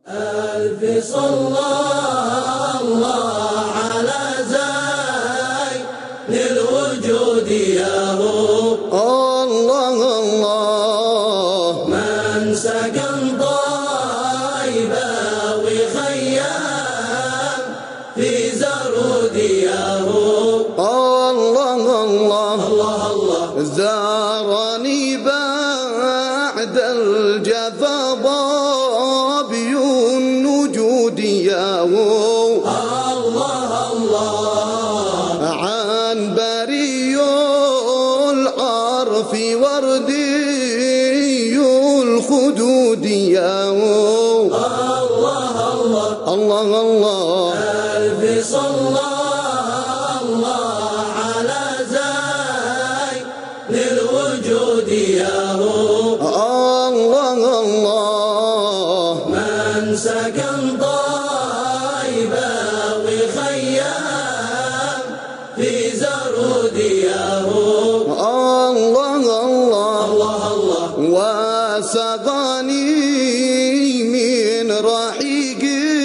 ألف صلى الله على زين الوجود يا هو الله الله من سكن طيبة وخيام في زرود يا هو الله الله الله الله زارني بعد الجفا ضابي النجود يا هو الله الله عن بري العرف وردي الخدود يا هو الله الله الله الله ألف صلى الله على زين الوجود يا هو الله الله من سكن طيبة وخيام في زرود يا هو الله الله الله الله وسقاني من رحيق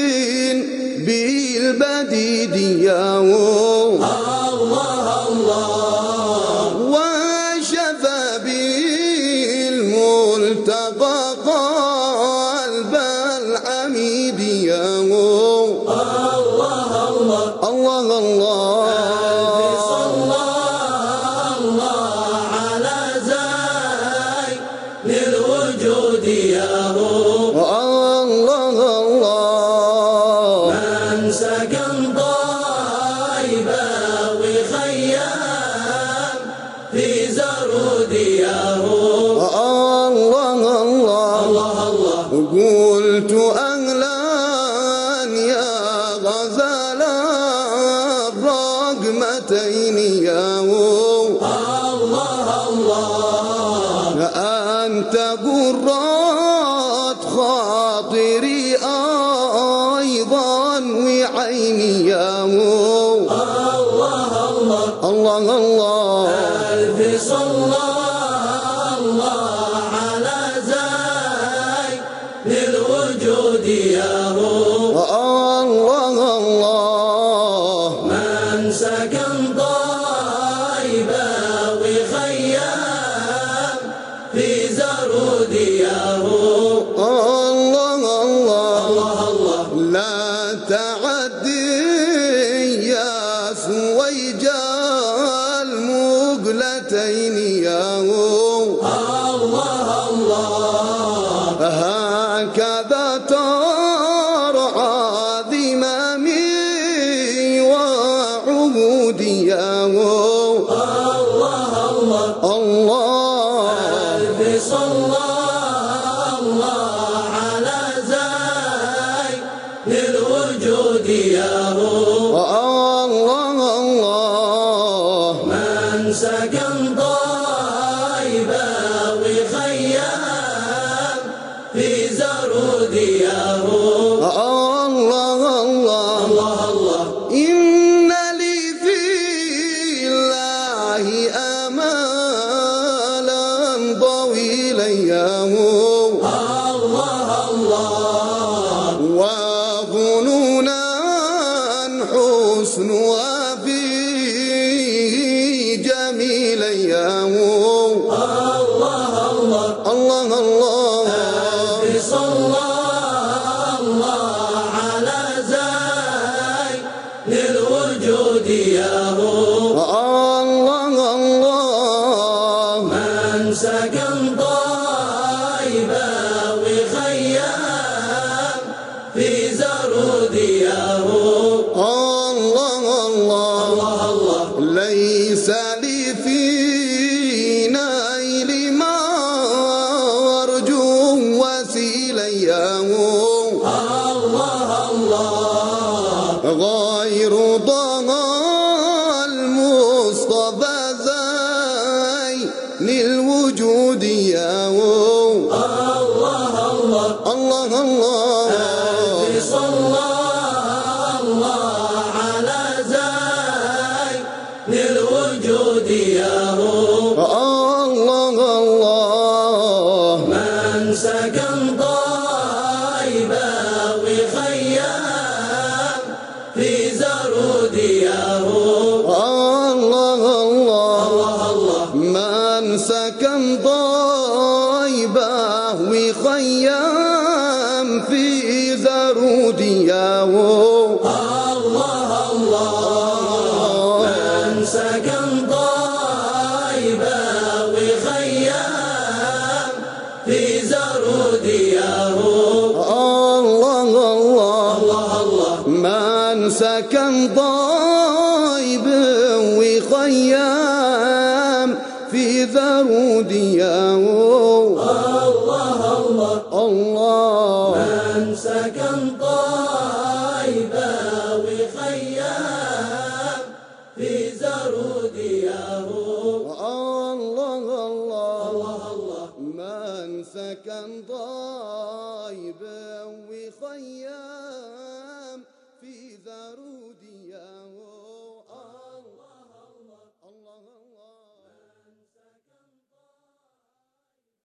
بالبديد يا هو الله الله وشفى بالملتقى قلب الحميد يا هو الله الله الله الله صلى الله على زين الوجود يا هو الله الله من سكن طيبة وخيام في زرود يا هو الله الله الله الله قلت أهلا يا غزال الرقمتين يا هو الله الله أنت قرات خاطري أيضا وعيني يا هو الله الله الله الله ألف صلى الله على زين الوجود يا هو الله الله من سكن طيبة وخيام في زرود يا هو الله الله الله الله لا تعدي يا سويجا المقلتين يا هو الله الله هكذا ترعى ذمامي وعهودي يا هو الله الله الله ألف صلى الله على زين الوجود يا هو الله الله من سكن طيبة وخيام في زرود يا هو الله الله الله الله إن لي في الله آمالا طويلا يا هو الله الله وظنونا حسنها فيه جميلا يا هو الله الله الله الله ألف صلى الله على زين الوجود يا هو الله الله من سكن طيبة وخيام في زرود يا هو الله الله الله الله ليس لي في نيل ما أرجو وسيلا يا هو الله الله غير ضنا المصطفى زين الوجود يا هو الله الله الله الله ألف صلى الله على زين الوجود يا هو الله الله من سكن طيبة وخيام في زرودياه. الله الله من سكن طيبة وخيام في زرودياه. الله الله من سكن طيب وخيام في زرودياه. الله الله من سكن طيبة